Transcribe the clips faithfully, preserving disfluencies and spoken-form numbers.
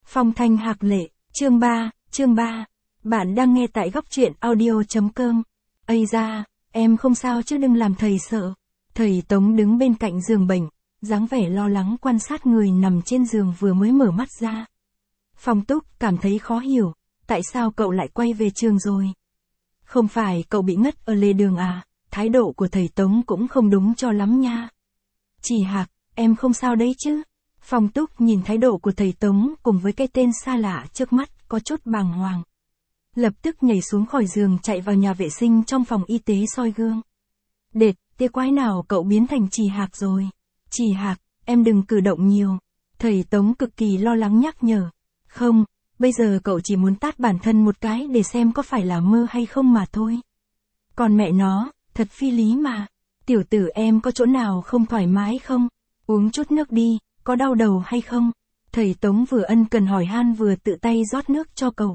Phong thanh hạc lệ, chương ba, chương ba. Bạn đang nghe tại góc truyện audio.com. Ây da, em không sao chứ đừng làm thầy sợ. Thầy Tống đứng bên cạnh giường bệnh, dáng vẻ lo lắng quan sát người nằm trên giường vừa mới mở mắt ra. Phong Túc cảm thấy khó hiểu, tại sao cậu lại quay về trường rồi? Không phải cậu bị ngất ở lề đường à, thái độ của thầy Tống cũng không đúng cho lắm nha. Chỉ Hạc, em không sao đấy chứ? Phong Túc nhìn thái độ của thầy Tống cùng với cái tên xa lạ trước mắt, có chút bàng hoàng. Lập tức nhảy xuống khỏi giường chạy vào nhà vệ sinh trong phòng y tế soi gương. Đệt, tia quái nào cậu biến thành Chỉ Hạc rồi? Chỉ Hạc, em đừng cử động nhiều. Thầy Tống cực kỳ lo lắng nhắc nhở. Không, bây giờ cậu chỉ muốn tát bản thân một cái để xem có phải là mơ hay không mà thôi. Còn mẹ nó, thật phi lý mà. Tiểu tử em có chỗ nào không thoải mái không? Uống chút nước đi, có đau đầu hay không? Thầy Tống vừa ân cần hỏi han vừa tự tay rót nước cho cậu.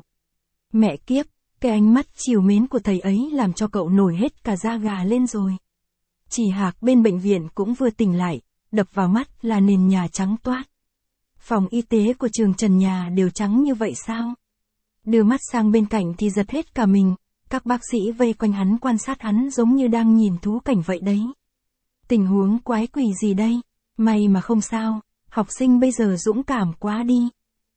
Mẹ kiếp, cái ánh mắt trìu mến của thầy ấy làm cho cậu nổi hết cả da gà lên rồi. Chỉ Hạc bên bệnh viện cũng vừa tỉnh lại, đập vào mắt là nền nhà trắng toát. Phòng y tế của trường trần nhà đều trắng như vậy sao? Đưa mắt sang bên cạnh thì giật hết cả mình, các bác sĩ vây quanh hắn quan sát hắn giống như đang nhìn thú cảnh vậy đấy. Tình huống quái quỷ gì đây? May mà không sao, học sinh bây giờ dũng cảm quá đi.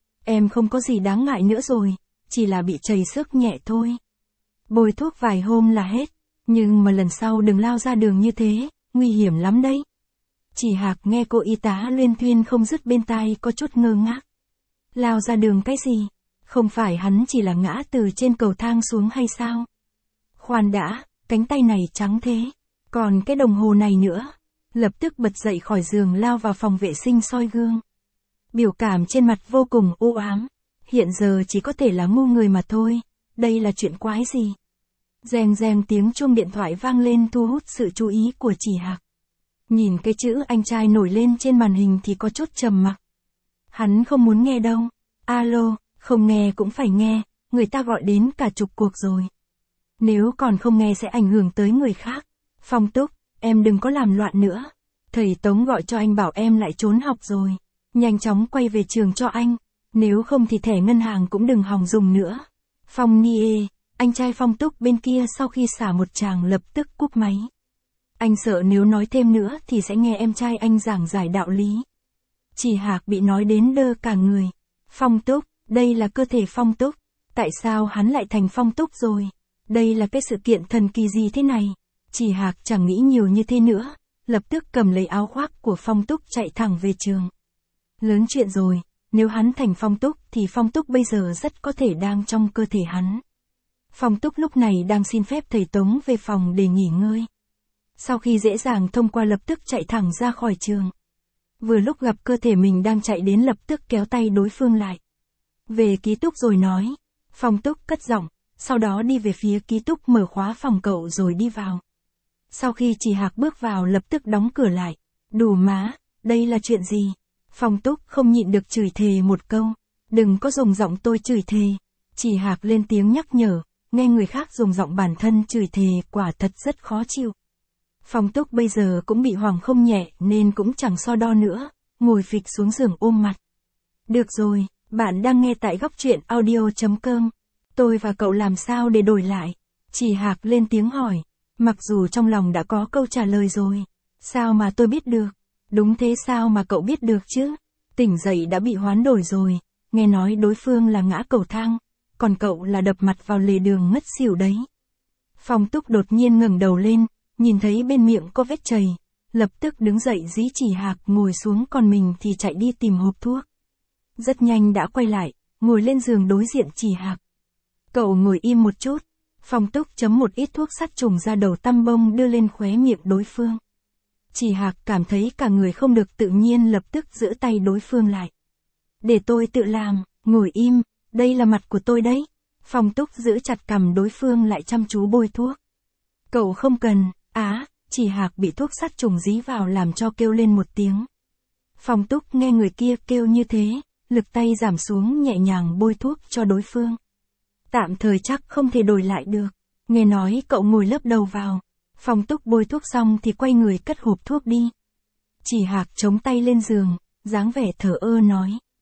Em không có gì đáng ngại nữa rồi, chỉ là bị trầy xước nhẹ thôi. Bôi thuốc vài hôm là hết, nhưng mà lần sau đừng lao ra đường như thế, nguy hiểm lắm đấy. Chỉ Hạc nghe cô y tá luyên thuyên không dứt bên tai có chút ngơ ngác. Lao ra đường cái gì? Không phải hắn chỉ là ngã từ trên cầu thang xuống hay sao? Khoan đã, cánh tay này trắng thế, còn cái đồng hồ này nữa. Lập tức bật dậy khỏi giường lao vào phòng vệ sinh soi gương. Biểu cảm trên mặt vô cùng u ám. Hiện giờ chỉ có thể là ngu người mà thôi. Đây là chuyện quái gì? Reng reng tiếng chuông điện thoại vang lên thu hút sự chú ý của Chỉ Hạc. Nhìn cái chữ anh trai nổi lên trên màn hình thì có chút trầm mặc. Hắn không muốn nghe đâu. Alo, không nghe cũng phải nghe, người ta gọi đến cả chục cuộc rồi. Nếu còn không nghe sẽ ảnh hưởng tới người khác. Phong Túc, em đừng có làm loạn nữa. Thầy Tống gọi cho anh bảo em lại trốn học rồi. Nhanh chóng quay về trường cho anh. Nếu không thì thẻ ngân hàng cũng đừng hòng dùng nữa. Phong Nie, anh trai Phong Túc bên kia sau khi xả một tràng lập tức cúp máy. Anh sợ nếu nói thêm nữa thì sẽ nghe em trai anh giảng giải đạo lý. Chỉ Hạc bị nói đến đơ cả người. Phong Túc, đây là cơ thể Phong Túc. Tại sao hắn lại thành Phong Túc rồi? Đây là cái sự kiện thần kỳ gì thế này? Chỉ Hạc chẳng nghĩ nhiều như thế nữa, lập tức cầm lấy áo khoác của Phong Túc chạy thẳng về trường. Lớn chuyện rồi, nếu hắn thành Phong Túc thì Phong Túc bây giờ rất có thể đang trong cơ thể hắn. Phong Túc lúc này đang xin phép thầy Tống về phòng để nghỉ ngơi. Sau khi dễ dàng thông qua lập tức chạy thẳng ra khỏi trường. Vừa lúc gặp cơ thể mình đang chạy đến lập tức kéo tay đối phương lại. Về ký túc rồi nói. Phong Túc cất giọng, sau đó đi về phía ký túc mở khóa phòng cậu rồi đi vào. Sau khi Chỉ Hạc bước vào lập tức đóng cửa lại. Đủ má, đây là chuyện gì? Phong Túc không nhịn được chửi thề một câu. Đừng có dùng giọng tôi chửi thề. Chỉ Hạc lên tiếng nhắc nhở, nghe người khác dùng giọng bản thân chửi thề quả thật rất khó chịu. Phong Túc bây giờ cũng bị hoảng không nhẹ nên cũng chẳng so đo nữa, ngồi phịch xuống giường ôm mặt. Được rồi, bạn đang nghe tại góc truyện audio.com. Tôi và cậu làm sao để đổi lại? Chỉ Hạc lên tiếng hỏi. Mặc dù trong lòng đã có câu trả lời rồi. Sao mà tôi biết được? Đúng thế sao mà cậu biết được chứ? Tỉnh dậy đã bị hoán đổi rồi. Nghe nói đối phương là ngã cầu thang. Còn cậu là đập mặt vào lề đường ngất xỉu đấy. Phong Túc đột nhiên ngẩng đầu lên. Nhìn thấy bên miệng có vết chày. Lập tức đứng dậy dí Chỉ Hạc ngồi xuống còn mình thì chạy đi tìm hộp thuốc. Rất nhanh đã quay lại. Ngồi lên giường đối diện Chỉ Hạc. Cậu ngồi im một chút. Phong Túc chấm một ít thuốc sát trùng ra đầu tăm bông đưa lên khóe miệng đối phương. Chỉ Hạc cảm thấy cả người không được tự nhiên lập tức giữ tay đối phương lại. Để tôi tự làm, ngồi im, đây là mặt của tôi đấy. Phong Túc giữ chặt cằm đối phương lại chăm chú bôi thuốc. Cậu không cần, á, Chỉ Hạc bị thuốc sát trùng dí vào làm cho kêu lên một tiếng. Phong Túc nghe người kia kêu như thế, lực tay giảm xuống nhẹ nhàng bôi thuốc cho đối phương. Tạm thời chắc không thể đổi lại được. Nghe nói cậu ngồi lấp đầu vào. Phong Túc bôi thuốc xong thì quay người cất hộp thuốc đi. Chỉ Hạc chống tay lên giường, dáng vẻ thờ ơ nói.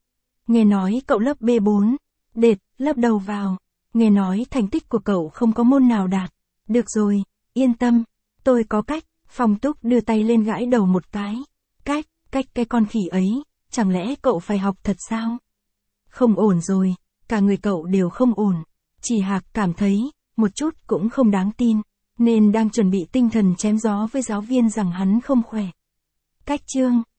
Nghe nói cậu lớp B bốn. Đệt, lớp đầu vào. Nghe nói thành tích của cậu không có môn nào đạt. Được rồi, yên tâm. Tôi có cách. Phong Túc đưa tay lên gãi đầu một cái. Cách, cách cái con khỉ ấy. Chẳng lẽ cậu phải học thật sao? Không ổn rồi. Cả người cậu đều không ổn. Chỉ Hạc cảm thấy, một chút cũng không đáng tin. Nên đang chuẩn bị tinh thần chém gió với giáo viên rằng hắn không khỏe. Cách chương.